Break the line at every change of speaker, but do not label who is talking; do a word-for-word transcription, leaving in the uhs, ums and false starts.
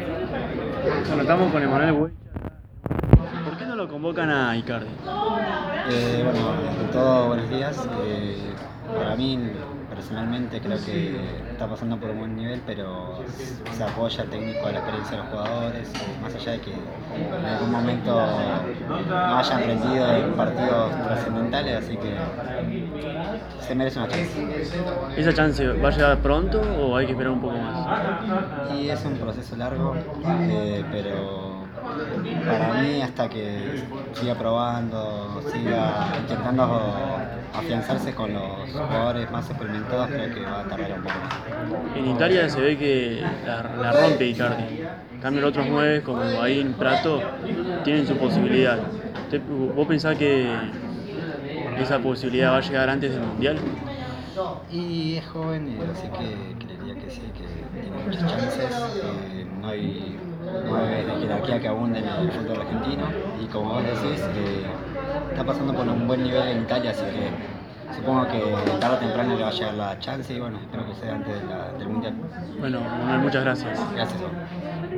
Bueno, estamos con Emanuel Buey. ¿Por qué no lo convocan a Icardi?
Eh, bueno, ante todo, buenos días. Eh, para mí, personalmente, creo que está pasando por un buen nivel, pero se apoya el técnico a la experiencia de los jugadores, eh, más allá de que en algún momento no hayan rendido en partidos trascendentales, así que se merece una chance.
¿Esa chance va a llegar pronto o hay que esperar un poco más?
Y es un proceso largo, eh, pero para mí hasta que siga probando, siga intentando afianzarse con los jugadores más experimentados, creo que va a tardar un poco más.
En Italia se ve que la, la rompe Icardi. En cambio, los otros nueve, como Higuaín, Prato, tienen su posibilidad. ¿Te- ¿Vos pensás que esa posibilidad va a llegar antes del Mundial?
Y es joven, eh, así que creería que sí, que tiene muchas chances. Eh, no hay nueve de jerarquía que abunden en el fútbol argentino. Y como vos decís, eh, está pasando por un buen nivel en Italia, así que supongo que tarde o temprano le va a llegar la chance y bueno, espero que sea antes de la- del Mundial.
Bueno, Manuel, muchas gracias.
Gracias.